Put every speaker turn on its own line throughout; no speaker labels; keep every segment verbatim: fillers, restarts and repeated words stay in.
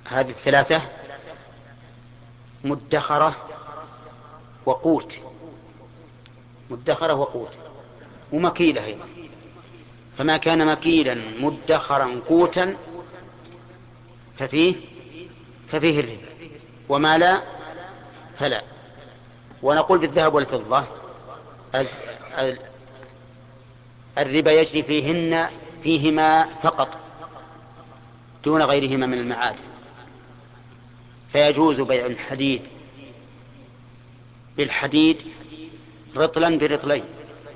هذه الثلاثة مدخرة وقوت، مدخرة وقوت ومكيلة أيضا. فما كان مكيلا مدخرا قوتا ففيه ففيه الربا، وما لا فلا. ونقول بالذهب والفضة الربا يجري فيهن فيهما فقط دون غيرهما من المعادن، فيجوز بيع الحديد بالحديد رطلا برطلين،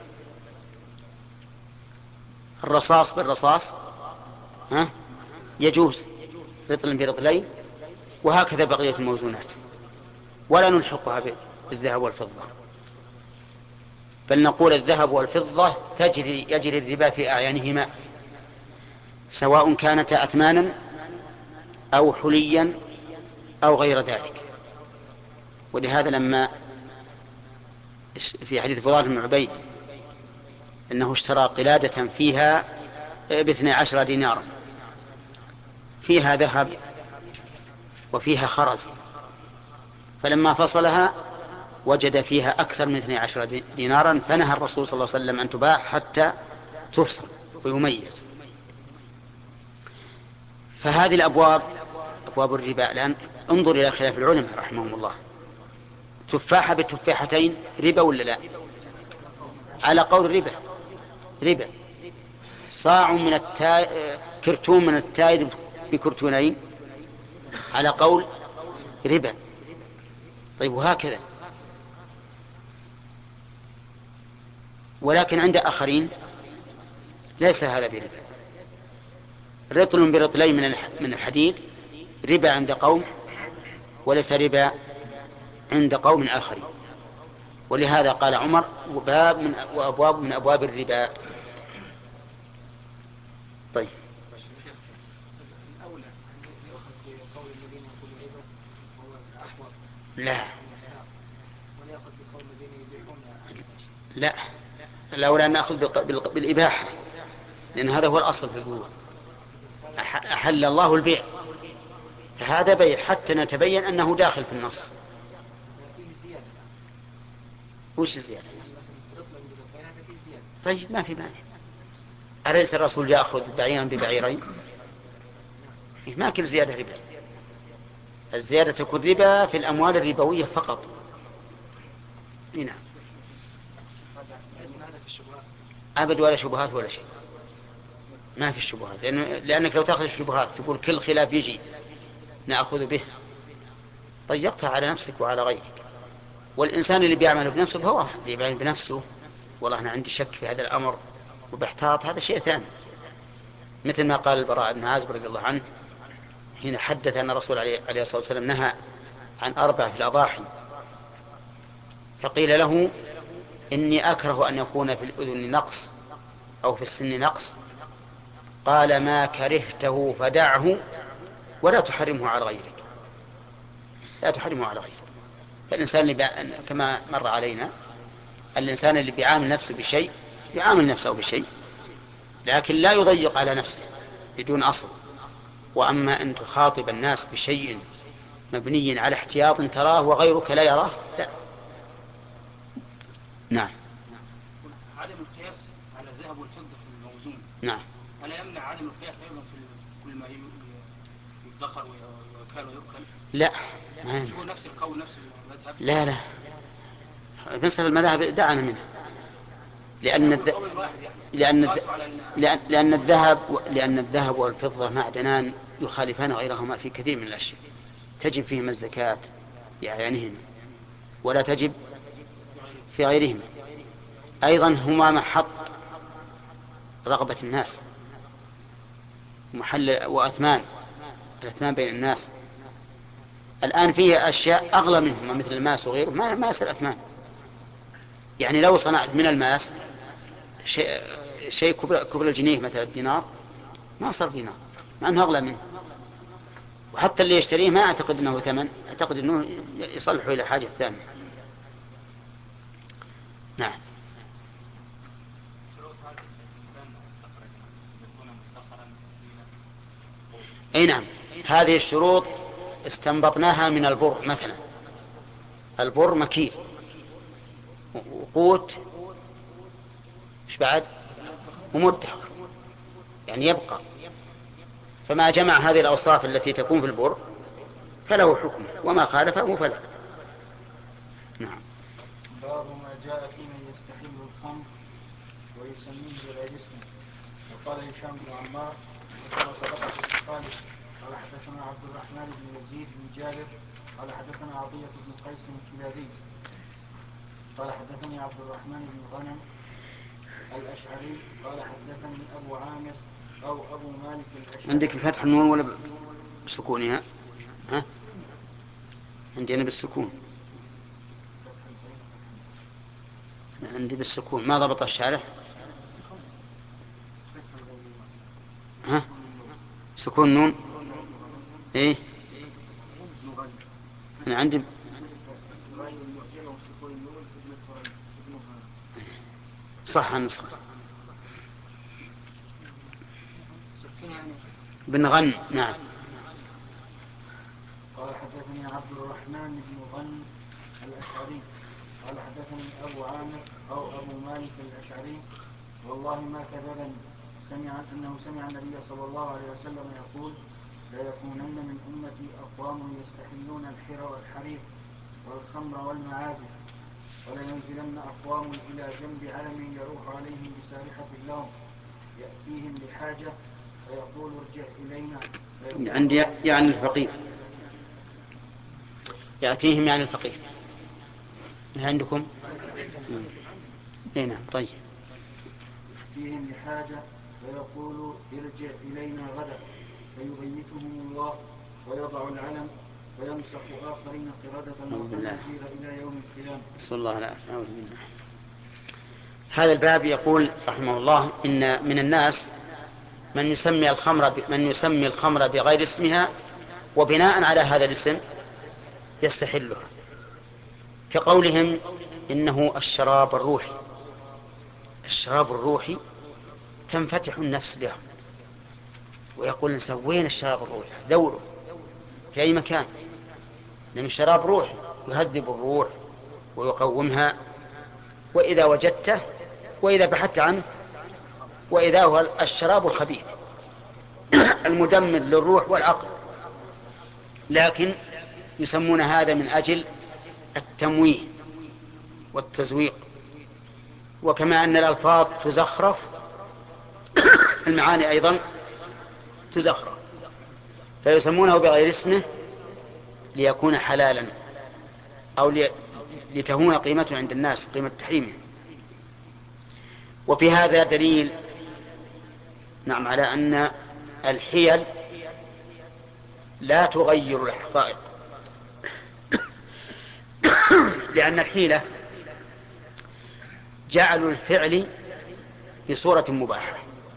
الرصاص بالرصاص ها يجوز رطلا برطلين، وهكذا بقية الموزونات، ولا نلحقها بالذهب والفضة، بل نقول الذهب والفضة تجري يجري الربا في أعيانهما، سواء كانتا أثمانا أو حليا أو غير ذلك. ولهذا لما في حديث فضال بن عبيد أنه اشترى قلادة فيها باثني عشر دينارا، فيها ذهب وفيها خرز، فلما فصلها وجد فيها أكثر من اثني عشر دينارا، فنهى الرسول صلى الله عليه وسلم أن تباع حتى تفصل ويميز. فهذه الأبواب أبواب الربا. الآن انظر إلى خلاف العلماء رحمهم الله، تفاحة بالتفاحتين ربا ولا لا؟ على قول ربا ربا. صاع من التاي كرتون من التاير بكرتونين على قول ربا. طيب وهكذا. ولكن عند آخرين ليس هذا بربا. رطل برطلين من الحديد ربا عند قوم، وليس ربا عند قوم آخرين. ولهذا قال عمر باب من وأبواب من أبواب الربا. طيب لا لا الأولى أن نأخذ بالإباحة، لأن هذا هو الأصل في البيوع. أحل الله البيع، فهذا بيع حتى نتبين أنه داخل في النص. وش الزيادة؟ طيب ما في مانع. أليس الرسول يأخذ بعيرا ببعيرين؟ ما كل زيادة ربا. الزيادة تكون ربا في الأموال الربوية فقط. نعم. أبد ولا شبهات ولا شيء، ما في الشبهات، لأن... لأنك لو تأخذ الشبهات تقول كل خلاف يجي نأخذ به، ضيقتها على نفسك وعلى غيرك. والإنسان اللي بيعمل بنفسه فهو اللي بيعمل بنفسه، والله أنا عندي شك في هذا الأمر وباحتاط، هذا شيء ثاني. مثل ما قال البراء بن عازب رضي الله عنه حين حدث أن الرسول عليه الصلاة والسلام نهى عن أربع في الأضاحي، فقيل له إني أكره أن يكون في الأذن نقص أو في السن نقص، قال ما كرهته فدعه ولا تحرمه على غيرك، لا تحرمه على غيرك. فالإنسان اللي بي... كما مر علينا الإنسان اللي بيعامل نفسه بشيء يعامل نفسه بشيء، لكن لا يضيق على نفسه بدون أصل. وأما أن تخاطب الناس بشيء مبني على احتياط تراه وغيرك لا يراه، لا. نعم.
عدم القياس على الذهب والفضة في الموزون،
نعم.
ولا يمنع عدم القياس أيضا في كل ما يدخر ويكال ويؤكل؟
لا
مش هو نفس القول نفس المذهب؟
لا لا مثل المذاهب دعنا منها، لأن الذ... لأن الذ... لأن لأن الذهب لأن الذهب والفضة معدنان يخالفان غيرهما في كثير من الأشياء، تجب فيهما الزكاة بأعيانهما ولا تجب في غيرهما. أيضا هما محط رغبة الناس، محل وأثمان، الأثمان بين الناس. الآن فيه أشياء أغلى منهما مثل الماس وغيره ما ما يصير أثمان. يعني لو صنعت من الماس شيء شيء كبر, كبر الجنيه مثل الدينار ما صار دينار، مع أنه أغلى منه. وحتى اللي يشتريه ما أعتقد أنه ثمن، أعتقد أنه يصلحه إلى حاجة ثانية. نعم. أي نعم، هذه الشروط استنبطناها من البر مثلا، البر مكيل وقوت ايش بعد ومدخر يعني يبقى، فما جمع هذه الأوصاف التي تكون في البر فله حكمه وما خالفه فلا. نعم.
باب ما جاء في من يستحل الخمر ويسميه بغير اسمه. وقال هشام بن عمار وكما سبق في الخالد قال حدثنا عبد الرحمن بن يزيد بن جابر قال حدثنا عطية بن قيس الكلابي قال حدثني عبد الرحمن بن غنم الأشعري قال حدثني أبو عامر أو أبو مالك الأشعري.
عندك بفتح النون ولا بسكونها؟ ها؟ عندي أنا بالسكون. عندي بالسكون. ما ضبط الشارح؟ ها؟ سكون نون. ايه انا عندي صح النسخة بن غن. نعم.
قال حدثني عبد الرحمن بن غن الأشعري قال حدثني أبو عامر أو أبو مالك الأشعري والله ما كذبني سمع أنه سمع النبي صلى الله عليه وسلم يقول ليكونن من أمتي أقوام يستحلون الحر والحرير والخمر والمعازف ولينزلن أقوام إلى جنب علم يروح عليهم بسارحة اللون يأتيهم لحاجة فيقول ارجع إلينا.
عندي يعني الفقيه يأتيهم يعني الفقيه عندكم. اي نعم. طيب.
يأتيهم لحاجة فيقول ارجع إلينا غدا فيبيتهم الله ويضع العلم فيمسك آخرين قردة وخنازير إلى يوم القيامة.
نسأل الله العافية. أعوذ بالله. هذا الباب يقول رحمه الله إن من الناس من يسمي الخمر من يسمي الخمر بغير اسمها وبناء على هذا الاسم يستحلها، كقولهم إنه الشراب الروحي. الشراب الروحي تنفتح النفس له ويقول الإنسان وين الشراب الروحي؟ دوره في أي مكان، لأن الشراب روحي يهذب الروح ويقومها، وإذا وجدته وإذا بحثت عنه وإذا هو الشراب الخبيث المدمر للروح والعقل. لكن يسمون هذا من أجل التمويه والتزويق، وكما أن الألفاظ تزخرف المعاني أيضا تزخرف، فيسمونه بغير اسمه ليكون حلالا أو لتهون قيمته عند الناس، قيمة تحريمه. وفي هذا دليل نعم على أن الحيل لا تغير الحقائق، لأن الحيلة جعلوا الفعل بصورة مباحة،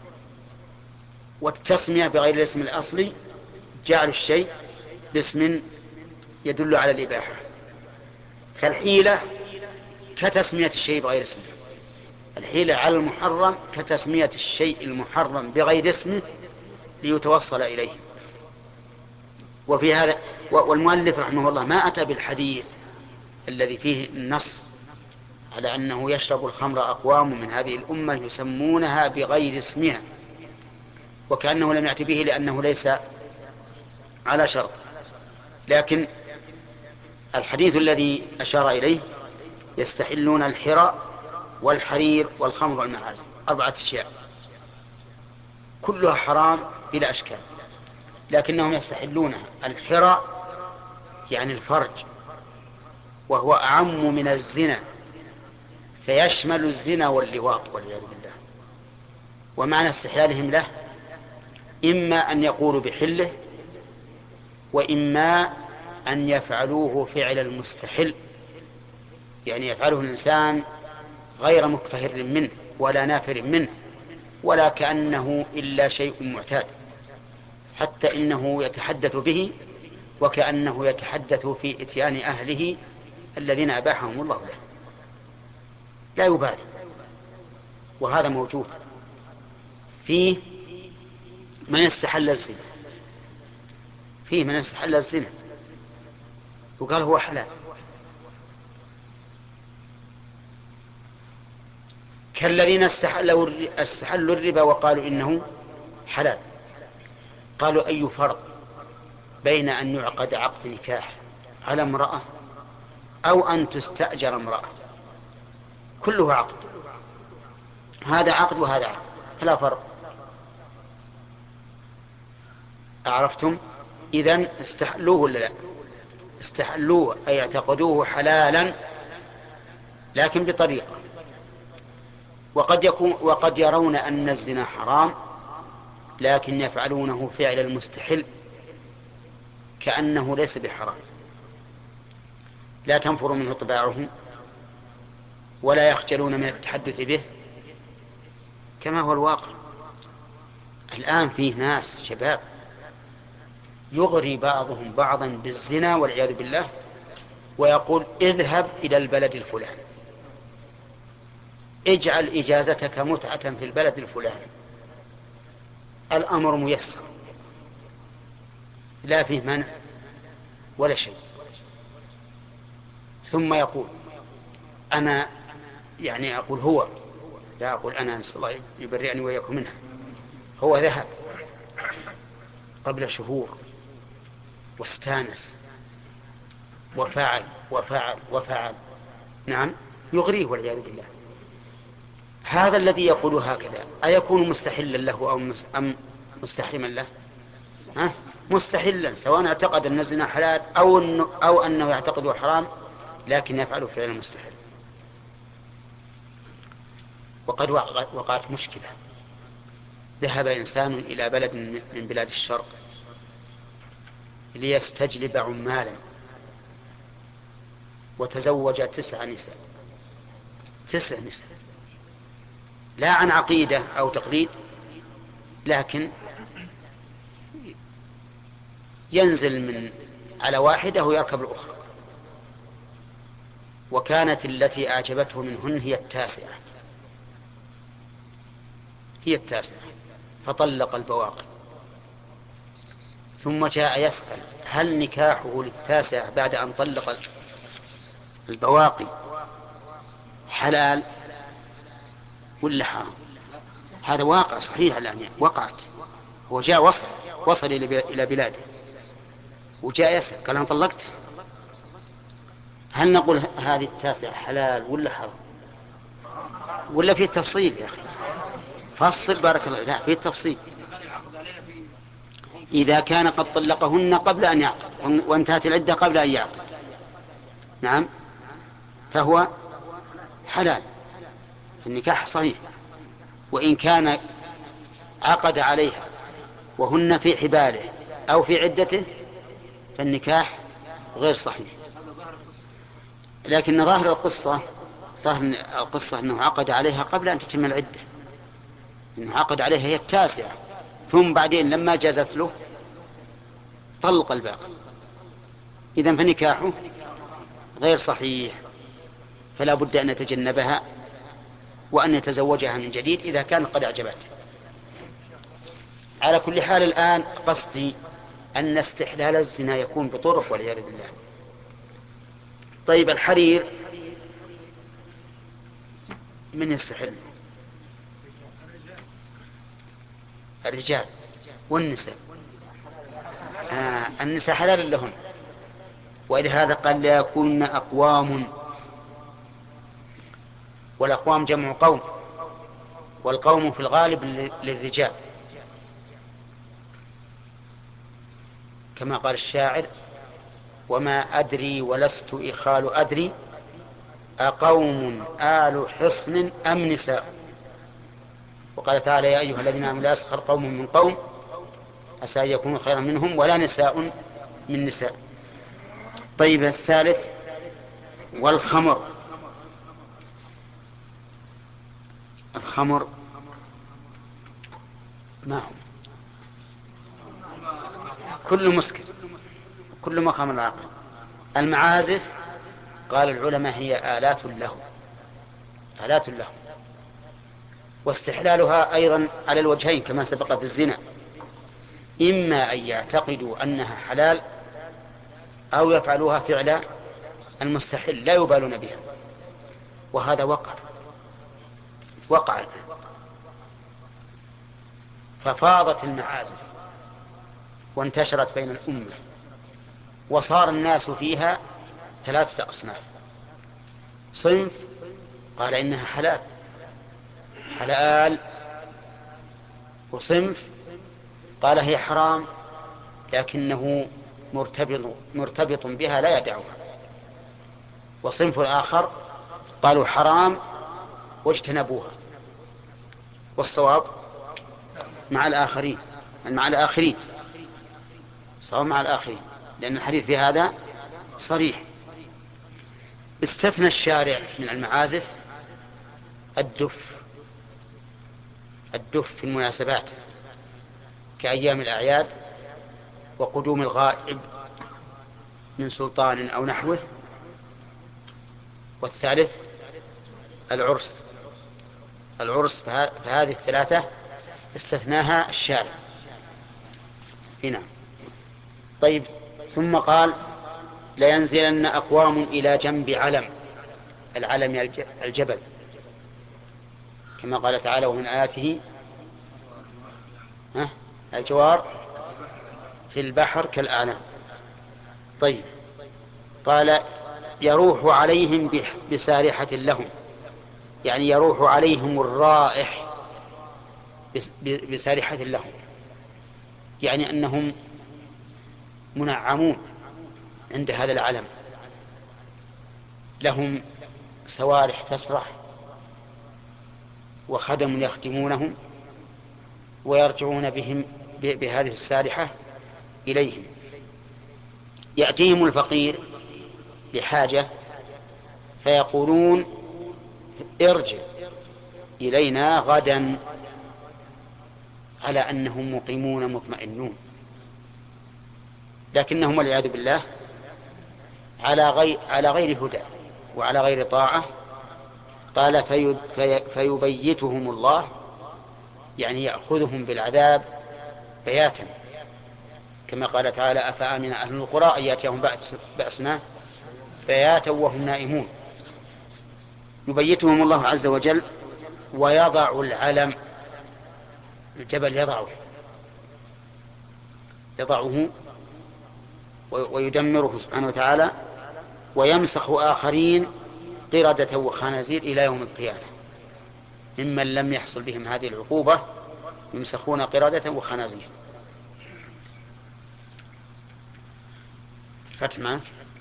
والتسمية بغير الاسم الأصلي جعلوا الشيء باسم يدل على الإباحة. فالحيلة كتسمية الشيء بغير اسمه، الحيلة على المحرم كتسمية الشيء المحرم بغير اسمه ليتوصل إليه. وفي هذا والمؤلف رحمه الله ما أتى بالحديث الذي فيه النص على أنه يشرب الخمر أقوام من هذه الأمة يسمونها بغير اسمها، وكأنه لم يأتي به لأنه ليس على شرط. لكن الحديث الذي أشار إليه يستحلون الحر والحرير والخمر والمعازف، أربعة أشياء كلها حرام بلا أشكال، لكنهم يستحلونها. الحر يعني الفرج، وهو أعم من الزنا، فيشمل الزنا واللواط والعياذ بالله. ومعنى استحلالهم له إما أن يقولوا بحله، وإما أن يفعلوه فعل المستحل، يعني يفعله الإنسان غير مكفهر منه ولا نافر منه ولا كأنه إلا شيء معتاد، حتى إنه يتحدث به وكأنه يتحدث في إتيان أهله الذين أباحهم الله له، لا يبالي. وهذا موجود فيه من استحل الزنا، فيه من استحل الزنا وقال هو حلال. كالذين استحلوا استحلوا الربا وقالوا إنه حلال. قالوا أي فرق بين أن يعقد عقد نكاح على امرأة أو أن تستأجر امرأة؟ كله عقد، هذا عقد وهذا عقد، فلا فرق. أعرفتم؟ إذن استحلوه ولا لا؟ استحلوه أي اعتقدوه حلالا، لكن بطريقة. وقد يكون وقد يرون أن الزنا حرام لكن يفعلونه فعل المستحل كأنه ليس بحرام، لا تنفر منه طباعهم ولا يخجلون من التحدث به كما هو الواقع. الآن فيه ناس شباب يغري بعضهم بعضا بالزنا والعياذ بالله، ويقول اذهب إلى البلد الفلاني، اجعل إجازتك متعة في البلد الفلاني، الأمر ميسر، لا فيه منع ولا شيء. ثم يقول أنا، يعني أقول هو، لا أقول أنا، نسأل الله يبرئني وإياكم منها، هو ذهب قبل شهور واستانس وفعل وفعل وفعل، نعم يغريه والعياذ بالله. هذا الذي يقول هكذا أيكون مستحلا له أم مستحرما له؟ ها؟ مستحلا، سواء اعتقد أن الزنا حلال أو أنه, أو أنه يعتقده حرام لكن يفعله فعلا مستحيل. وقد وقعت مشكلة، ذهب إنسان إلى بلد من بلاد الشرق ليستجلب عمالا وتزوج تسع نساء، تسع نساء، لا عن عقيدة أو تقليد، لكن ينزل من على واحدة ويركب الأخرى. وكانت التي أعجبته منهن هي التاسعة، هي التاسعة، فطلق البواقي. ثم جاء يسأل هل نكاحه للتاسعة بعد أن طلق البواقي حلال ولا حرام؟ هذا واقع صحيح الآن، يعني وقعت. هو جاء وصل وصل إلى بلاده وجاء يسأل قال أنا طلقت، هل نقول هذه التاسعة حلال ولا حرام؟ ولا في التفصيل يا أخي؟ فصل بارك الله، لا في التفصيل. إذا كان قد طلقهن قبل أن يعقد وانتهت العدة قبل أن يعقد، نعم، فهو حلال، النكاح صحيح. وإن كان عقد عليها وهن في حباله أو في عدته فالنكاح غير صحيح. لكن ظاهر القصة ظاهر القصة أنه عقد عليها قبل أن تتم العدة، أنه عقد عليها هي التاسعة، ثم بعدين لما جازت له طلق الباقي. إذن فنكاحه غير صحيح، فلا بد أن يتجنبها وأن يتزوجها من جديد إذا كان قد أعجبته. على كل حال الآن قصدي أن استحلال الزنا يكون بطرق والعياذ بالله. طيب الحرير من يستحل؟ الرجال والنساء. آه النساء حلال لهن، ولهذا قال لا يكون أقوام، والأقوام جمع قوم، والقوم في الغالب للرجال، كما قال الشاعر وما أدري ولست إخال أدري أقوم آل حصن أم نساء. وقال تعالى يا أيها الذين آمنوا لا يسخر قوم من قوم عسى أن يكونوا خيرا منهم ولا نساء من نساء. طيب الثالث والخمر. الخمر ما هو؟ كل مسكر، كل ما خمر العقل. المعازف قال العلماء هي آلات له، آلات له، واستحلالها أيضا على الوجهين كما سبق في الزنا، إما أن يعتقدوا أنها حلال أو يفعلوها فعل المستحل لا يبالون بها، وهذا وقع وقع الآن. ففاضت المعازف وانتشرت بين الأمة، وصار الناس فيها ثلاثة أصناف: صنف قال إنها حلال حلال، وصنف قال هي حرام لكنه مرتبط, مرتبط بها لا يدعها، وصنف آخر قالوا حرام واجتنبوها. والصواب مع الآخرين مع الآخرين الصواب مع الآخرين، لأن الحديث في هذا صريح. استثنى الشارع من المعازف الدف الدف في المناسبات كأيام الأعياد وقدوم الغائب من سلطان أو نحوه. والثالث العرس العرس فهذه الثلاثة استثناها الشارع. هنا طيب. ثم قال: لينزلن أقوام إلى جنب علم. العلم الجبل، كما قال تعالى: ومن آياته الجوار في البحر كالأعلام. طيب. قال: يروح عليهم بسارحة لهم، يعني يروح عليهم الرائح بسارحة لهم، يعني أنهم منعمون عند هذا العلم، لهم سوارح تسرح وخدم يخدمونهم، ويرجعون بهم بهذه السارحة إليهم. يأتيهم الفقير لحاجة فيقولون: ارجع إلينا غدا، على أنهم مقيمون مطمئنون، لكنهم والعياذ بالله على غير, على غير هدى وعلى غير طاعة. قال: في في فيبيتهم الله، يعني يأخذهم بالعذاب بياتا، كما قال تعالى: أفأمن أهل القرى أن يأتيهم بأسنا بياتا وهم نائمون. يبيتهم الله عز وجل ويضع العلم، الجبل يضعه يضعه ويدمره سبحانه وتعالى، ويمسخ آخرين قردة وخنازير إلى يوم القيامة. ممن لم يحصل بهم هذه العقوبة يمسخون قردة وخنازير. فتح معك.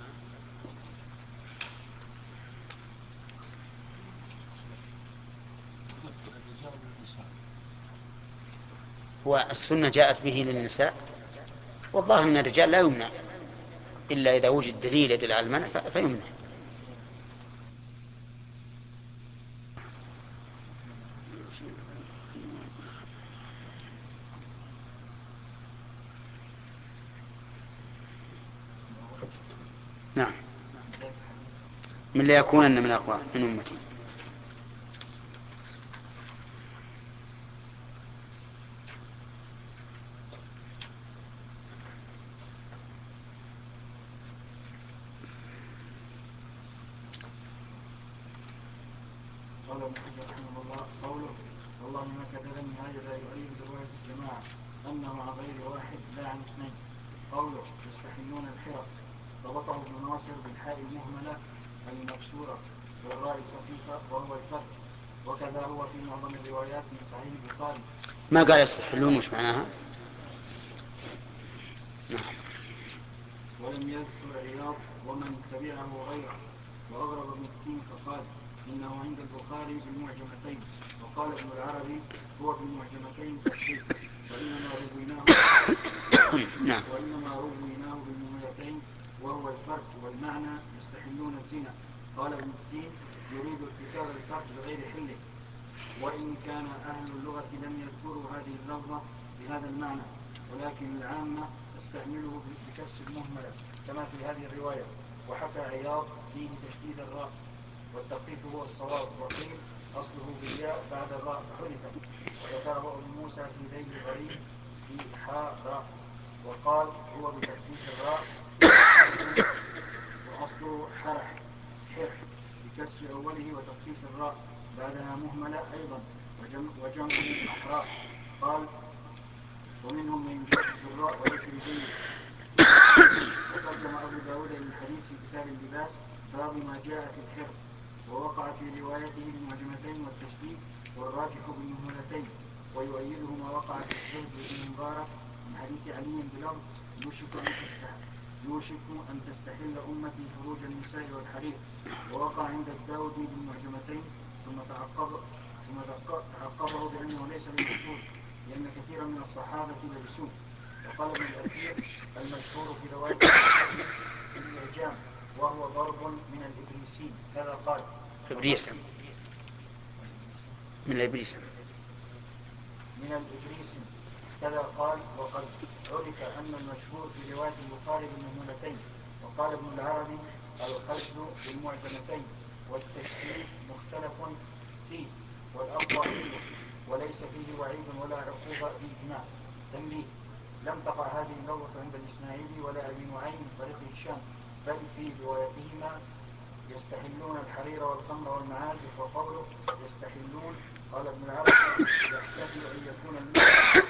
والسنة جاءت به للنساء، والله من الرجال لا يمنع إلا إذا وجد دليل يدل على المنع فيمنع. نعم. من لا يكونن من أقوام من أمتي.
قال ابن حجر رحمه الله: قوله والله ما كذبني هذا لا يؤيد رواية الجماعة أنه عن غير واحد لا عن اثنين. قوله يستحلون الحرى ربطه ابن ناصر بالحاء المهملة المكسورة والراء الخفيفة وهو الفتح، وكذا هو في معظم الروايات من صحيح البخاري.
ما قال يستحلون مش معناها؟
ولم يذكر عياض ومن تبعه غيره. وأغرب ابن التين فقال إنه عند البخاري بالمعجمتين، وقال ابن العربي هو بالمعجمتين تخفيف، وإنما رويناه
نعم.
وإنما رويناه بالمهملتين وهو الفرج، والمعنى يستحلون الزنا. قال ابن التين يريد ارتكاب الفرج بغير حله، وإن كان أهل اللغة لم يذكروا هذه اللفظة بهذا المعنى، ولكن العامة استعمله بكسر المهملة كما في هذه الرواية. وحكى عياض فيه تشديد الراء والتخفيف هو الصواب، وقيل أصله بالياء بعد الراء حرفت، وذكره ابن موسى في ذيل الغريب في حاء راء، وقال هو بتخفيف الراء وتخفيف الراء بعدها مهملة أيضا وجمع, وجمع أحراء. قال ومنهم من يشدد الراء وليس بجيد. وترجم أبو داود للحديث في كتاب اللباس باب ما جاء في الحر، ووقع في روايته بالمعجمتين والتشديد والراجح بالمهملتين، ويؤيده ما وقع في الزهد بن مبارك من حديث علي بلفظ يوشك أن تستحل يوشك أن تستحل أمتي فروج النساء والحرير، ووقع عند الداود بالمعجمتين ثم تعقب ثم تعقبه بأنه ليس بمحفوظ لأن كثيرا من الصحابة لبسوه. وقال ابن الأثير المشهور في رواية الإعجام وهو ضرب من الإبريسين كذا قال
إبريسم من الإبريسم
من الإبريسم كذا قال. وقد عرف أن المشهور في رواية البخاري بالمهملتين. وقال ابن العربي القصد بالمعجمتين والتشديد مختلف فيه والأقوى منه وليس فيه وعيد ولا عقوبة بإجماع. تنبيه: لم تقع هذه اللغة عند الإسماعيلي ولا أبي نعيم من طريق هشام، بل في روايتهما يستحلون الحرير والخمر والمعازف. وقوله يستحلون قال ابن العربي يحتمل أن يكون المعنى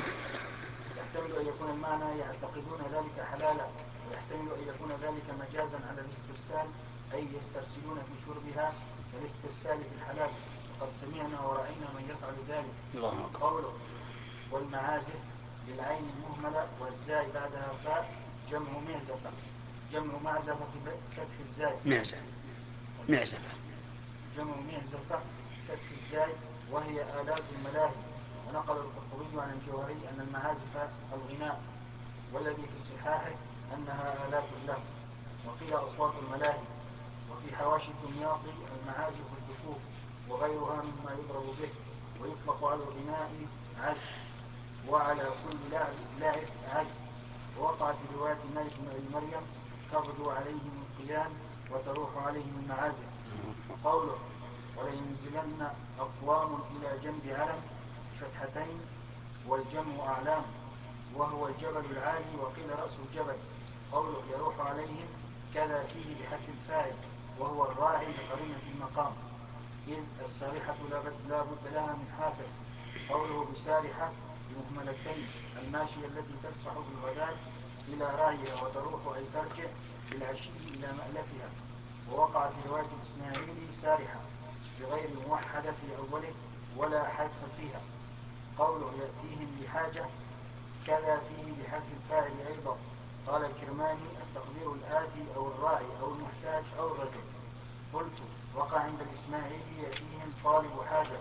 يحتمل أن يكون المعنى يعتقدون ذلك حلالا، ويحتمل أن يكون ذلك مجازا على الاسترسال أي يسترسلون في شربها كالاسترسال في الحلال، وقد سمعنا ورأينا من يفعل ذلك. قوله والمعازف بالعين المهملة والزاي بعدها فاء جمع معزفة جمع معزفة بفتح الزاي
معزفة معزفة
جمع معزفة فتح الزاي وهي آلات الملاهي. ونقل القرطبي عن الجوهري أن المعازف الغناء، والذي في صحاحه أنها آلات له، وقيل أصوات الملاهي. وفي حواشي الدمياطي المعازف الدفوف وغيرها مما يضرب به، ويطلق على الغناء عزف وعلى كل لاعب عزف. ووقع في رواية مالك بن أبي مريم تغدو عليهم القيان وتروح عليهم المعازف. قوله ولينزلن أقوام إلى جنب علم فتحتين والجمع أعلام وهو الجبل العالي وقيل رأس الجبل. قوله يروح عليهم كذا فيه بحذف الفاعل وهو الراعي لقرينة المقام، إذ السارحة لا بد لها من حافظ. قوله بسارحة بمهملتين الماشية التي تسرح بالغداة إلى راعيها وتروح أي ترجع بالعشي إلى مألفها. ووقع في رواية الإسماعيلي سارحة بغير موحدة في أوله ولا حذف فيها. قوله يأتيهم لحاجة كذا فيه بحذف الفاعل أيضا. قال الكرماني التقدير الآتي أو الراعي أو المحتاج أو الرجل. قلت وقع عند الإسماعيلي يأتيهم طالب حاجة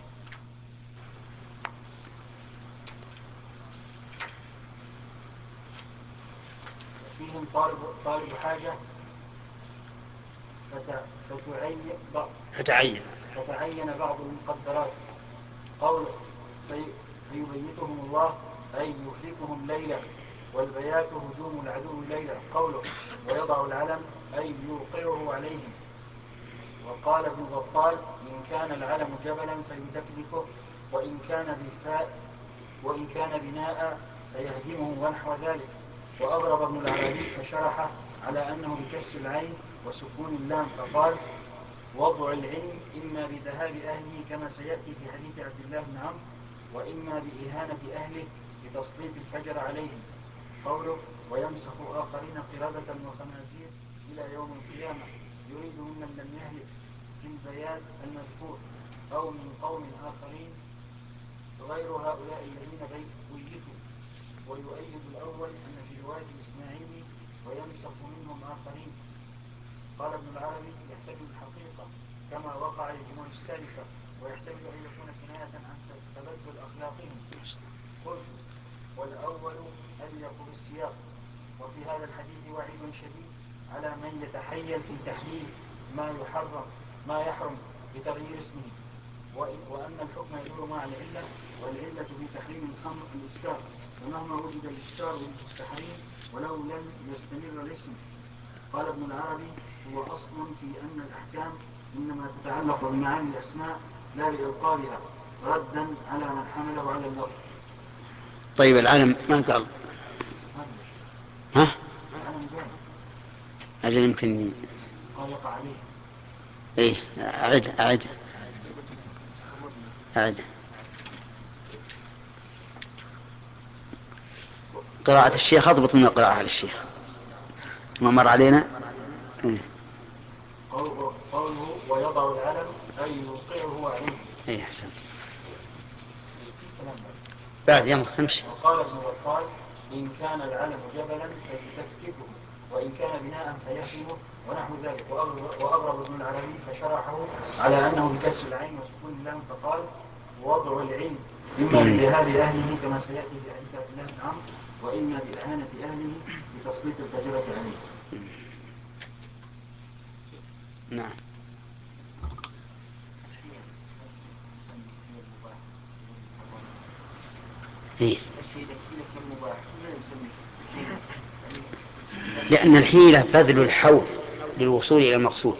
يأتيهم طالب, طالب حاجة فتعين بعض
فتعين
فتعين بعض المقدرات. قوله في فيبيتهم الله أي يهلكهم ليلا والبيات هجوم العدو ليلا. قوله ويضع العلم أي يوقعه عليهم. وقال ابن بطال إن كان العلم جبلا فيدكدكه وإن كان بالفاء وإن كان بناء فيهدمه ونحو ذلك. وأضرب ابن العربي فشرح على أنه بكسر العين وسكون اللام فقال وضع العلم إما بذهاب أهله كما سيأتي في حديث عبد الله بن عمرو وإما بإهانة أهله بتسليط الفجر عليهم. قوله ويمسخ آخرين قردة وخنازير إلى يوم القيامة يريد ممن لم يهلك في البيات المذكور أو من قوم آخرين غير هؤلاء الذين بيتوا. ويؤيد الأول أن في رواية الإسماعيلي ويمسخ منهم آخرين. قال ابن العربي يحتمل الحقيقة كما وقع لجموع السالفة ويحتمل أن يكون كناية عن تبدل أخلاقهم. قلت والأول أليق بالسياق. وفي هذا الحديث وعيد شديد على من يتحيل في تحليل ما يحرم ما يحرم بتغيير اسمه، وأن الحكم يدور مع العلة، والعلة في تحريم الخمر الإسكار، فمهما وجد الإسكار وجد التحريم ولو لم يستمر الاسم. قال ابن العربي هو أصل في أن الأحكام إنما تتعلق بمعاني الأسماء لا بإلقابها ردا على من حمله على اللفظ.
طيب العالم ما قال ها
العالم قال
أجل يمكن
قال يقع عليه
إيه أعد أعد أعد قراءة الشيخ أضبط من القراءة على الشيخ ما مر علينا. إيه.
قوله ويضع العلم أي يوقعه عليه.
إيه أحسنت. بعد يلا امشي.
وقال ابن بطال إن كان العلم جبلا فيتكتكه وإن كان بناء فيهدمه ونحو ذلك. وأغرب ابن العربي فشرحه على أنه بكسر العين وسكون اللام فقال وضع العلم إما بذهاب أهله كما سيأتي في حديث عبد الله بن عمرو وإما بإهانة أهله بتسليط الفجرة عليه.
نعم. إيه؟ لأن الحيلة بذل الحول للوصول إلى المقصود،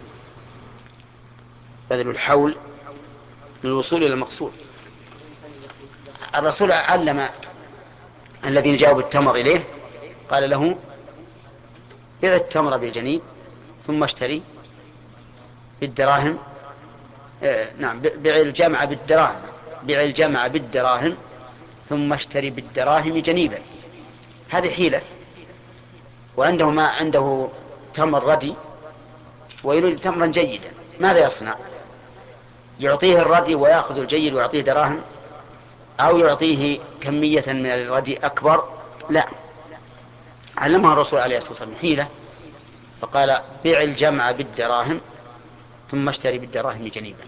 بذل الحول للوصول إلى المقصود. الرسول علم الذين جاءوا بالتمر إليه قال له بيع التمر بالجنين ثم اشتري بالدراهم. آه نعم بيع الجمع بالدراهم بيع الجمع بالدراهم ثم اشتري بالدراهم جنيبا. هذه حيلة. وعنده ما عنده تمر ردي ويريد تمرا جيدا، ماذا يصنع؟ يعطيه الردي ويأخذ الجيد ويعطيه دراهم، أو يعطيه كمية من الردي أكبر؟ لا، علمها الرسول عليه الصلاة والسلام حيلة فقال بيع الجمع بالدراهم ثم اشتري بالدراهم جنيبا.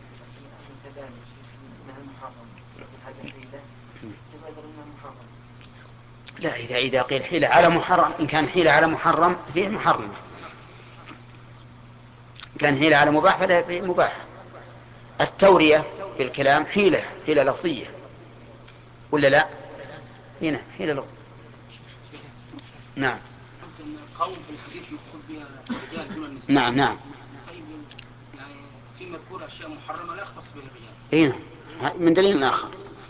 لا، إذا إذا قيل حيلة على محرم، إن كان حيلة على محرم فيه محرمة، إن كان حيلة على مباح فلا فيه مباح. التورية بالكلام حيلة حيلة لفظية ولا لا؟ هنا حيلة لفظية. نعم.
قول في الحديث مقصود بها الرجال دون النساء.
نعم نعم.
طيب يعني في مذكور أشياء محرمة لا يختص بها الرجال.
هنا من دليل آخر،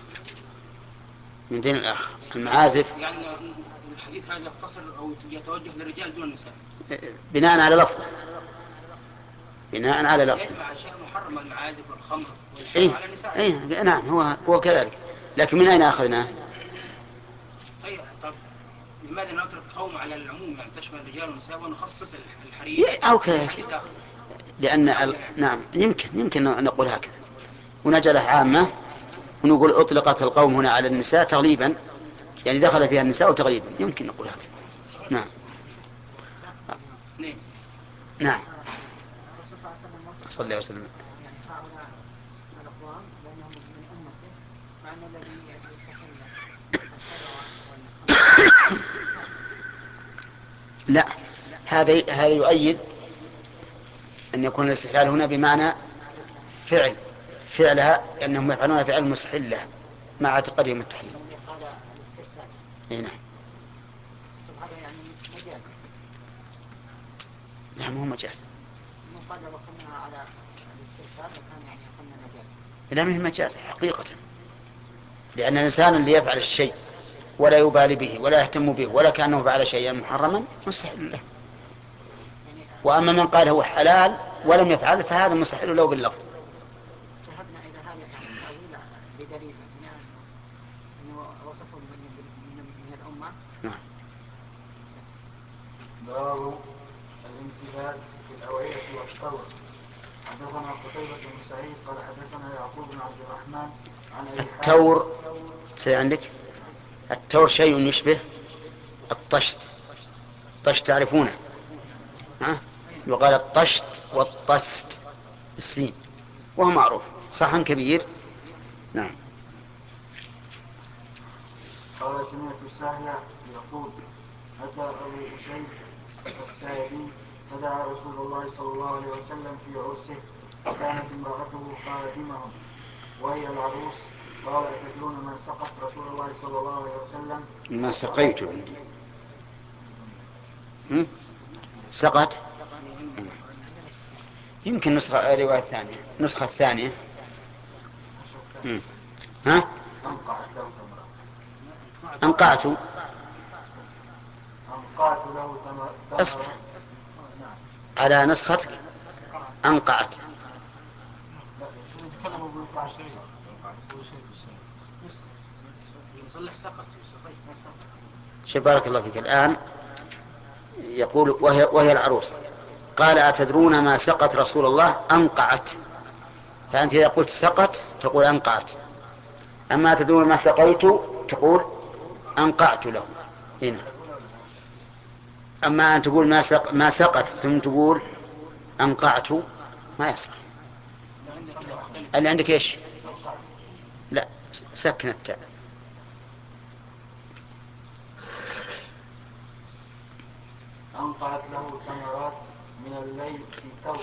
من دليل آخر المعازف.
يعني الحديث هذا يقتصر أو يتوجه للرجال دون النساء
بناء على لفظه، بناء على لفظه.
يجمع أشياء محرمة المعازف والخمر والحر
إيه؟
على النساء.
إيه نعم هو هو كذلك، لكن من أين أخذناه؟
طيب طب لماذا نترك قوم على العموم يعني تشمل الرجال والنساء ونخصص الحرير
أو كذلك؟ لأن ال... نعم يمكن يمكن نقول هكذا ونجعله عامة ونقول أطلقت القوم هنا على النساء تغليبا، يعني دخل فيها النساء تغليبا، يمكن نقول هكذا. نعم نعم صلى الله عليه وسلم.
يعني هؤلاء الأقوام لأنهم من أمته مع أن الذي يستحل
لا، هذا هذا يؤيد أن يكون الاستحلال هنا بمعنى فعل فعلها، أنهم يفعلون فعل مستحلة مع اعتقادهم التحليل. هنا
هذا يعني مجاز.
نعم هو مجاز.
قال لو أخذناها على الاسترسال وكان يعني أخذنا مجاز.
لا مهم مجاز حقيقة، لأن الإنسان اللي يفعل الشيء ولا يبالي به ولا يهتم به ولا كأنه فعل شيئا محرما مستحيل له. وأما من قال هو حلال ولم يفعل فهذا مستحيل له باللفظ.
ذهبنا إلى هذا يعني التأويل بدليل أنه وصفه من الأمة.
نعم.
باب الامتهاد في الأوعية والثور. حدثنا قتيبة بن سعيد قال حدثنا يعقوب بن عبد الرحمن عن أبي
التور سي عندك التور شيء يشبه الطشت. الطشت تعرفونه ها؟ يقال الطشت والطست السين وهو معروف صحن كبير. نعم.
قال سمعت سهل يقول أتى أبو أسيد السائلي فدعا رسول الله صلى الله عليه وسلم في عرسه وكانت امرأته خادمه وهي العروس. قال أتدرون ما سقط رسول الله صلى الله عليه وسلم؟
ما سقيت عندي هم؟ سقط يمكن نسخة رواية ثانية نسخة ثانية. هم. ها
أنقعت له تمرة.
أنقعت
أنقعت له تمرة.
أصبر على نسختك أنقعت. شوف بارك الله فيك الآن يقول وهي, وهي العروس قال أتدرون ما سقت رسول الله؟ أنقعت. فأنت إذا قلت سقط تقول أنقعت، أما تدرون ما سقيت تقول أنقعت له هنا. أما أن تقول ما, سق ما سقط ثم تقول أنقعت ما يصح. اللي عندك إيش؟ لا سكن التاء.
أنقعت له ثمرات من الليل في ثوب.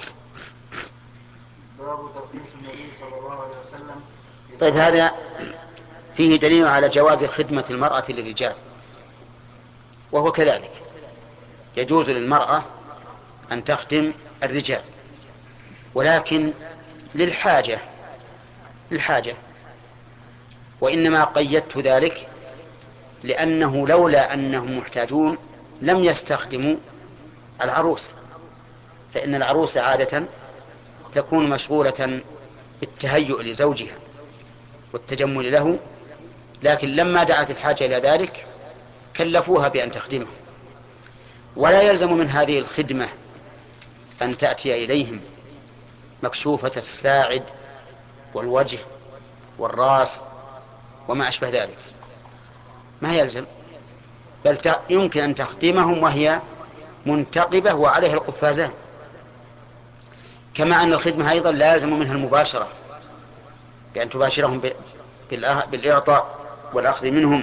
باب ترخيص النبي صلى الله عليه وسلم.
طيب هذا فيه دليل على جواز خدمة المرأة للرجال، وهو كذلك يجوز للمرأة أن تخدم الرجال، ولكن للحاجة للحاجة وإنما قيدت ذلك لأنه لولا أنهم محتاجون لم يستخدموا العروس، فإن العروس عادة تكون مشغولة بالتهيؤ لزوجها والتجمل له، لكن لما دعت الحاجة إلى ذلك كلفوها بأن تخدمه. ولا يلزم من هذه الخدمة أن تأتي إليهم مكشوفة الساعد والوجه والرأس وما أشبه ذلك، ما يلزم، بل يمكن أن تخدمهم وهي منتقبة وعليها القفازان. كما أن الخدمة أيضا لازم منها المباشرة بأن تباشرهم بالإعطاء والأخذ منهم.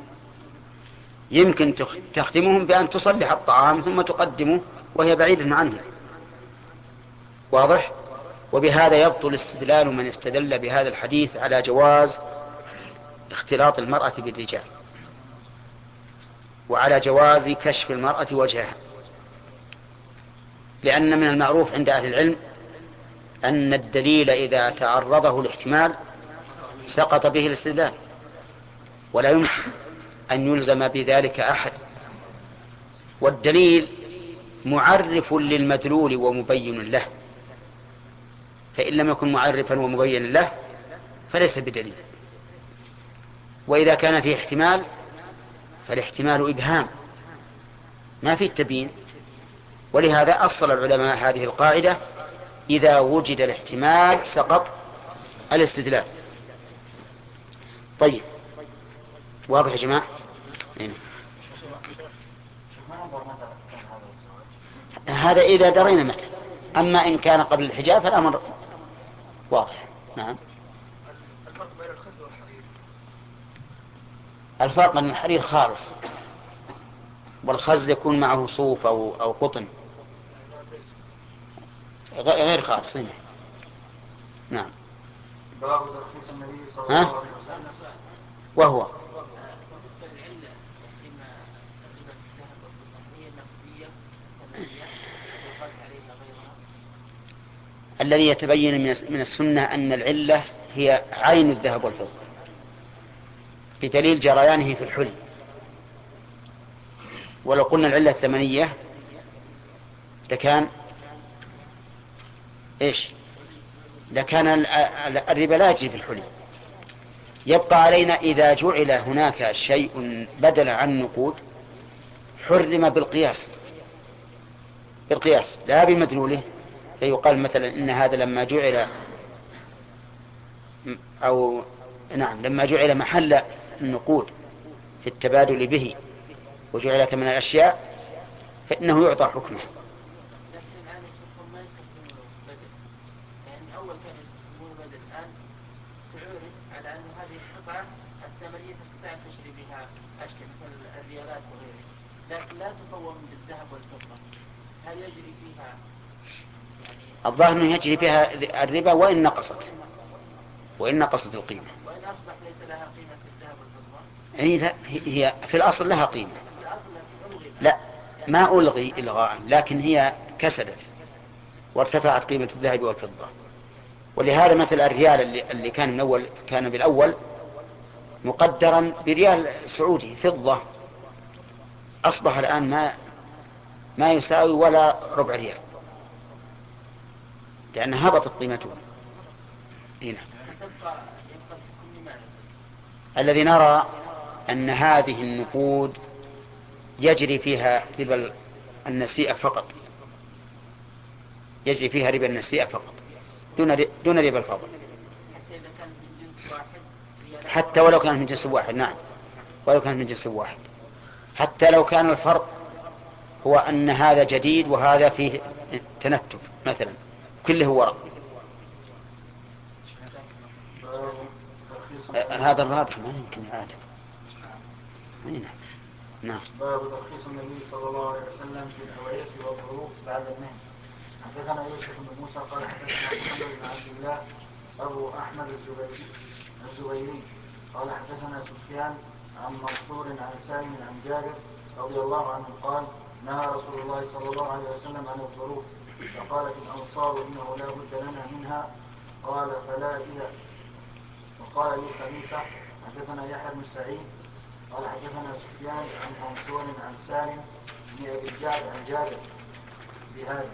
يمكن تخدمهم بأن تصلح الطعام ثم تقدمه وهي بعيدة عنهم. واضح؟ وبهذا يبطل استدلال من استدل بهذا الحديث على جواز اختلاط المرأة بالرجال وعلى جواز كشف المرأة وجهها، لأن من المعروف عند أهل العلم أن الدليل إذا تعرضه الاحتمال سقط به الاستدلال، ولا يمكن أن يلزم بذلك أحد. والدليل معرف للمدلول ومبين له، فإن لم يكن معرفا ومبينا له فليس بدليل. وإذا كان فيه احتمال فالاحتمال إبهام ما فيه التبيين، ولهذا أصل العلماء هذه القاعدة: إذا وجد الاحتمال سقط الاستدلال. طيب واضح يا جماعة؟ هذا إذا درينا متى، أما إن كان قبل الحجاب فالأمر واضح. نعم.
الفرق بين الخز والحرير؟
الفرق أن الحرير خالص والخز يكون معه صوف أو, أو قطن غير خالص. نعم.
باب ترخيص النبي صلى الله عليه وسلم.
وهو الذي يتبين من السنة أن العلة هي عين الذهب والفضة بدليل جريانه في الحلي. ولو قلنا العلة الثمنية لكان إيش؟ لكان الربا لا يجري في الحلي. يبقى علينا إذا جعل هناك شيء بدل عن نقود حرم بالقياس بالقياس لا بمدلوله. فيقال مثلا إن هذا لما جعل أو نعم لما جعل محل النقود في التبادل به وجعل ثمن الأشياء فإنه يعطى حكمه.
لكن الآن يشوفون ما يستخدمونه بدل، يعني أول كان يستخدمونه بدل، الآن تعرف على أن هذه القطعة الثمنية تستطيع تشتري بها أشياء مثل الريالات وغيرها، لكن لا تقوم بالذهب والفضة. هل يجري فيها يعني
الظاهر أنه يجري فيها الربا وإن نقصت وإن نقصت القيمة،
وإن أصبح ليس لها قيمة في الذهب والفضة؟
أي لا، هي في الأصل لها قيمة. لا ما ألغي إلغاء، لكن هي كسدت وارتفعت قيمة الذهب والفضة. ولهذا مثل الريال اللي, اللي كان من أول كان بالأول مقدرا بريال سعودي فضة أصبح الآن ما ما يساوي ولا ربع ريال. لأن هبطت قيمته. هنا الذي نرى أن هذه النقود يجري فيها ربا النسيئة فقط، يجري فيها ربا النسيئة فقط دون دون ربا الفضل، حتى ولو كان من جنس واحد. نعم، ولو كان من جنس واحد، حتى لو كان الفرق هو أن هذا جديد وهذا فيه تنتف مثلا، كله ورق. هذا الرابح ما يمكن هذا. نعم.
باب ترخيص النبي صلى الله عليه وسلم في الأوعية والظروف بعد النهي. حدثنا يوسف بن موسى قال حدثنا محمد بن عبد الله أبو أحمد الزبيري الزبيري قال حدثنا سفيان عن منصور عن سالم عن جابر رضي الله عنه قال نهى رسول الله صلى الله عليه وسلم عن الظروف، فقالت الأنصار إنه لا بد لنا منها، قال فلا إذا. وقال لي خليفة حدثنا يحيى بن سعيد قال حدثنا سفيان عن منصور عن سالم بن أبي الجعد عن جابر بهذا.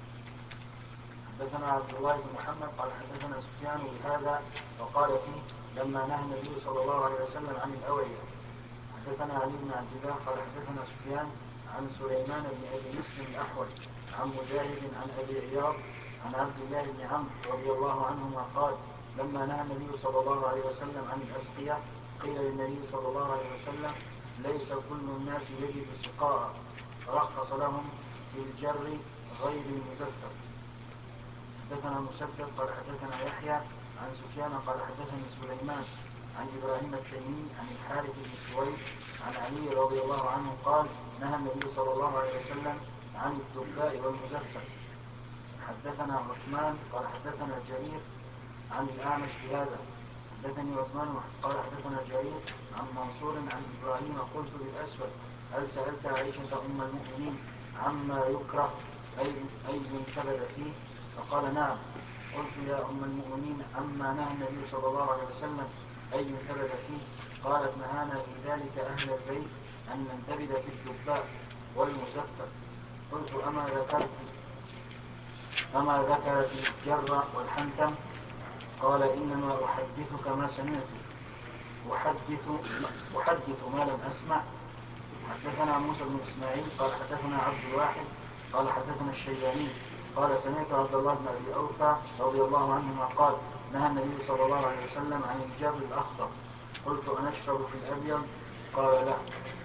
حدثنا عبد الله بن محمد قال حدثنا سفيان بهذا وقال فيه لما نهى النبي صلى الله عليه وسلم عن الأوعية. حدثنا علي بن عبد الله قال حدثنا سفيان عن سليمان بن أبي مسلم الأحول عن مجاهد عن أبي عياض عن عبد الله بن عمرو رضي الله عنهما قال لما نهى النبي صلى الله عليه وسلم عن الأسقية قيل للنبي صلى الله عليه وسلم ليس كل الناس يجد سقاء، رخص لهم في الجر غير المزفر. حدثنا مسدد قال حدثنا يحيى عن سفيان قال حدثني سليمان عن إبراهيم التيمي عن الحارث بن سويد عن علي رضي الله عنه قال نهى النبي صلى الله عليه وسلم عن الدباء والمزفر. حدثنا عثمان قال حدثنا جرير عن الأعمش بهذا. حدثني عثمان قال حدثنا جرير عن منصور عن إبراهيم قلت للأسود هل سألت عائشة أم المؤمنين عما يكره أي أي انتبذ فيه؟ فقال نعم. قلت يا أم المؤمنين عما نهى النبي صلى الله عليه وسلم أي انتبذ فيه؟ قالت نهانا في ذلك أهل البيت أن ننتبذ في الدباء والمزفر. قلت أما ذكرت أما ذكرت الجر والحنتم؟ قال إنما أحدثك ما سمعت أحدث, أحدث ما لم أسمع. حدثنا موسى بن إسماعيل قال حدثنا عبد الواحد قال حدثنا الشيباني قال سمعت عبد الله بن أبي أوفى رضي الله عنهما قال نهى النبي صلى الله عليه وسلم عن الجر الأخضر. قلت أنشرب في الأبيض؟ قال لا.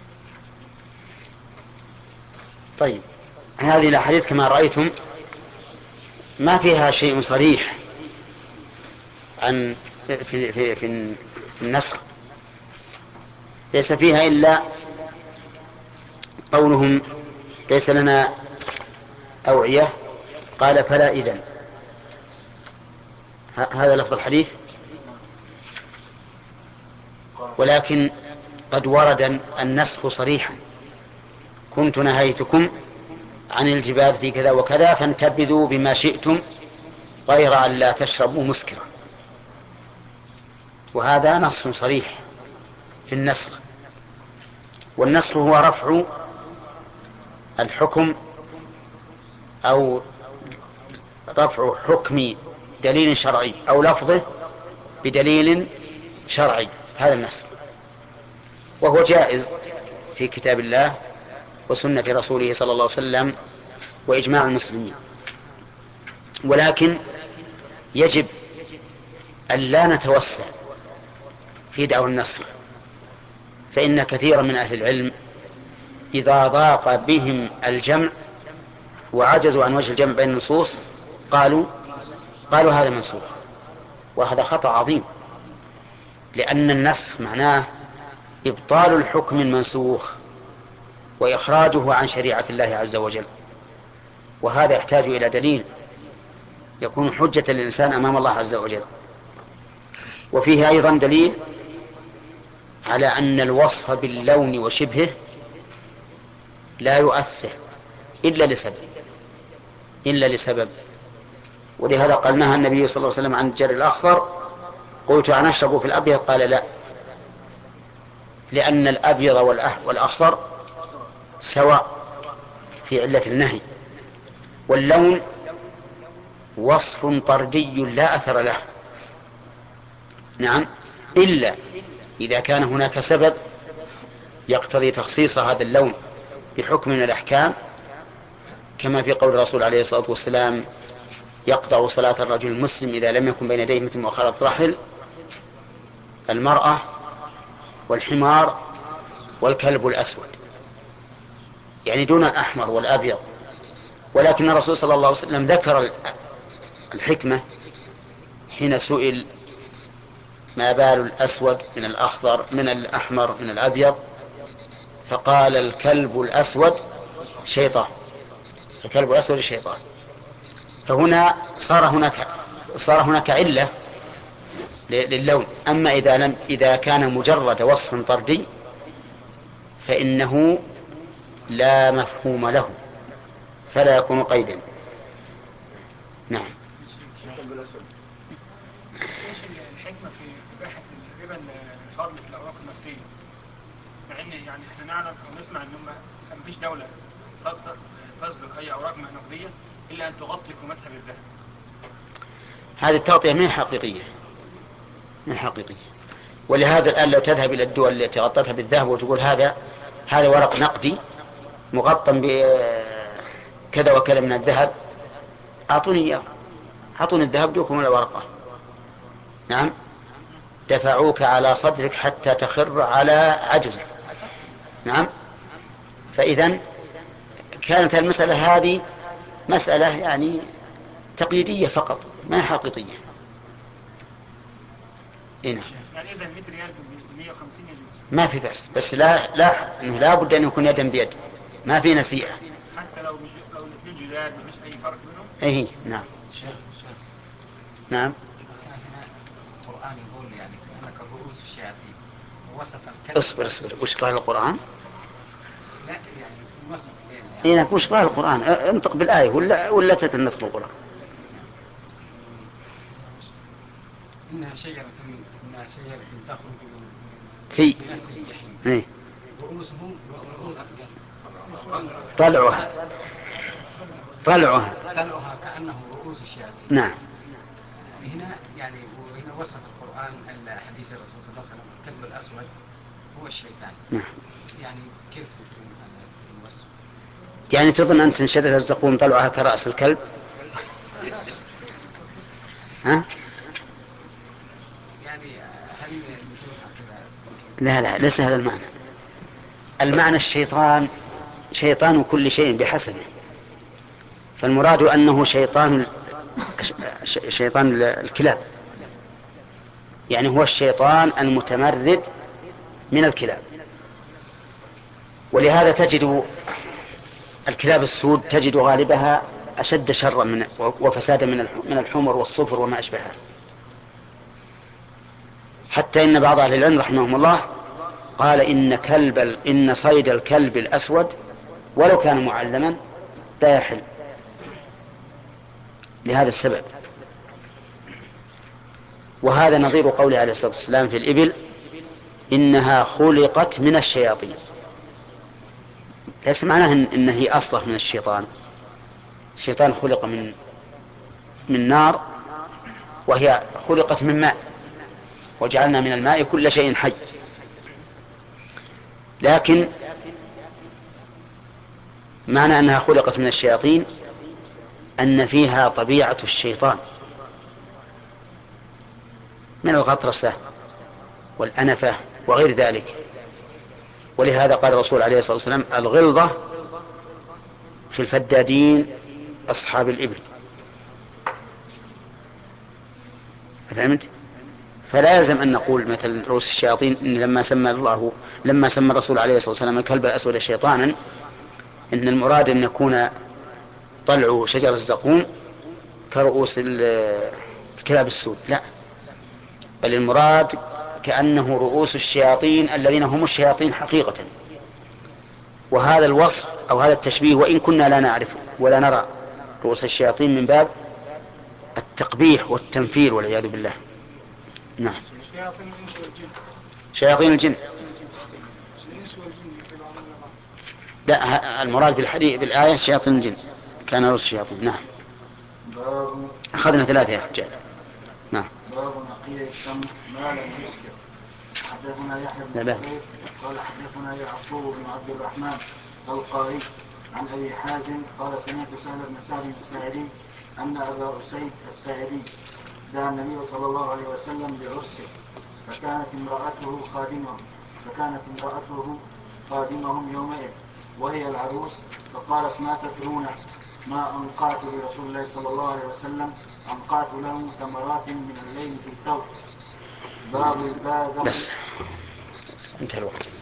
طيب، هذه الأحاديث كما رأيتم ما فيها شيء صريح عن في في في النسخ، ليس فيها إلا قولهم ليس لنا أوعية قال فلا إذن. هذا لفظ الحديث، ولكن قد ورد النسخ صريحا كنت نهيتكم عن الجباذ في كذا وكذا فانتبذوا بما شئتم غير أن لا تشربوا مسكرا، وهذا نص صريح في النسخ. والنسخ هو رفع الحكم أو رفع حكم دليل شرعي أو لفظه بدليل شرعي، هذا النسخ، وهو جائز في كتاب الله وسنة رسوله صلى الله عليه وسلم وإجماع المسلمين. ولكن يجب أن لا نتوسع في دعوى النسخ، فإن كثيرا من أهل العلم إذا ضاق بهم الجمع وعجزوا عن وجه الجمع بين النصوص قالوا قالوا هذا منسوخ، وهذا خطأ عظيم، لأن النسخ معناه إبطال الحكم المنسوخ وإخراجه عن شريعة الله عز وجل، وهذا يحتاج إلى دليل يكون حجة للإنسان أمام الله عز وجل. وفيه أيضا دليل على أن الوصف باللون وشبهه لا يؤثر إلا لسبب إلا لسبب ولهذا قال نهى النبي صلى الله عليه وسلم عن الجر الأخضر. قلت أن أشرب في الأبيض؟ قال لا، لأن الأبيض والأخضر سواء في علة النهي، واللون وصف طردي لا أثر له. نعم، إلا إذا كان هناك سبب يقتضي تخصيص هذا اللون بحكم من الأحكام، كما في قول الرسول عليه الصلاة والسلام: يقطع صلاة الرجل المسلم إذا لم يكن بين يديه مثل مؤخرة رحل المرأة والحمار والكلب الأسود، يعني دون الأحمر والأبيض. ولكن الرسول صلى الله عليه وسلم ذكر الحكمة حين سئل: ما بال الأسود من الأخضر من الأحمر من الأبيض؟ فقال: الكلب الأسود شيطان. الكلب الأسود شيطان. فهنا صار هناك صار هناك علة للون. أما إذا لم إذا كان مجرد وصف طردي فإنه لا مفهوم له، فلا يكون قيدا. نعم.
ايش الحكمه في اباحه الربا الفضل في الاوراق النقديه؟ مع ان يعني احنا نعرف او نسمع ان هم ما فيش دوله تصدر اي اوراق نقديه الا ان تغطي قيمتها بالذهب.
هذه التغطيه ما هي حقيقيه، ما هي حقيقيه. ولهذا الان لو تذهب الى الدول التي غطتها بالذهب وتقول هذا هذا ورق نقدي مغطى بكذا وكذا من الذهب، اعطوني اياه، اعطوني الذهب دوكم ولا ورقه. نعم، دفعوك على صدرك حتى تخر على عجزك. نعم. فإذن كانت المسألة هذه مسألة يعني تقليدية فقط، ما هي حقيقية. إيه؟
يعني إذا مئة ريال ب مئة وخمسين يجوز؟
ما في بأس، بس لا لا إنه لا بد أن يكون يدا بيد، ما في نسيئة.
حتى لو لو الاثنين جداد ما فيش أي فرق بينهم؟
إيه نعم.
شيخ شيخ
نعم.
القرآن يقول يعني هناك رؤوس الشياطين ووصف الكلب.
اصبر اصبر، وش قال القرآن؟
لا يعني وصف
يعني إيه وش قال القرآن؟ انطق بالآية ولا ولا تتنطق القرآن؟
إنها شجرة إنها شجرة تخرج
في
في أصل الجحيم.
إيه؟
رؤوسهم رؤوس
طلعها طلعها
طلعها كأنه رؤوس الشياطين.
نعم.
هنا يعني وهنا وصف القرآن حديث الرسول صلى الله عليه وسلم الكلب الأسود هو الشيطان.
نعم.
يعني كيف يكون هذا الوصف؟
يعني تظن أن تنشدة الزقوم طلعها كرأس الكلب؟ ها؟
يعني هل
لا لا ليس هذا المعنى. المعنى الشيطان شيطان كل شيء بحسبه، فالمراد أنه شيطان شيطان الكلاب، يعني هو الشيطان المتمرد من الكلاب. ولهذا تجد الكلاب السود تجد غالبها أشد شرا من وفسادا من الحمر والصفر وما أشبهها. حتى إن بعض أهل العلم رحمهم الله قال إن كلب إن صيد الكلب الأسود ولو كان معلما لا يحل لهذا السبب. وهذا نظير قوله عليه الصلاة والسلام في الإبل: إنها خلقت من الشياطين. ليس معناه إن هي أصلح من الشيطان. الشيطان خلق من من نار، وهي خلقت من ماء، وجعلنا من الماء كل شيء حي. لكن معنى أنها خلقت من الشياطين أن فيها طبيعة الشيطان من الغطرسة والأنفة وغير ذلك. ولهذا قال الرسول عليه الصلاة والسلام: الغلظة في الفدادين أصحاب الإبل. فهمت؟ فلا يلزم أن نقول مثل رؤوس الشياطين إن لما سمى الله لما سمى الرسول عليه الصلاة والسلام الكلب الأسود شيطانا إن المراد أن يكون طلع شجر الزقوم كرؤوس الكلاب السود، لا، بل المراد كأنه رؤوس الشياطين الذين هم الشياطين حقيقة. وهذا الوصف أو هذا التشبيه وإن كنا لا نعرف ولا نرى رؤوس الشياطين من باب التقبيح والتنفير والعياذ بالله. نعم. شياطين الجن. لا، المراد بالحديث بالآية شياطين الجن كان رؤوس الشياطين. نعم.
باب
أخذنا ثلاثة يا حجاج. نعم.
باب نقي التمر ما لم يسكر. حدثنا يحيى بن
نعم.
بكير قال حدثنا يعقوب بن عبد الرحمن القاري عن أبي حازم قال سمعت سهل بن سعد الساعدي أن أبا أسيد الساعدي دعا النبي صلى الله عليه وسلم بعرسه فكانت امرأته خادمهم فكانت امرأته خادمهم يومئذ وهي العروس فقالت ما تدرون ما أنقعت لرسول الله صلى الله عليه وسلم أنقعت له تمرات من الليل في الثوب. باب الباذخ.
بس انتهى الوقت.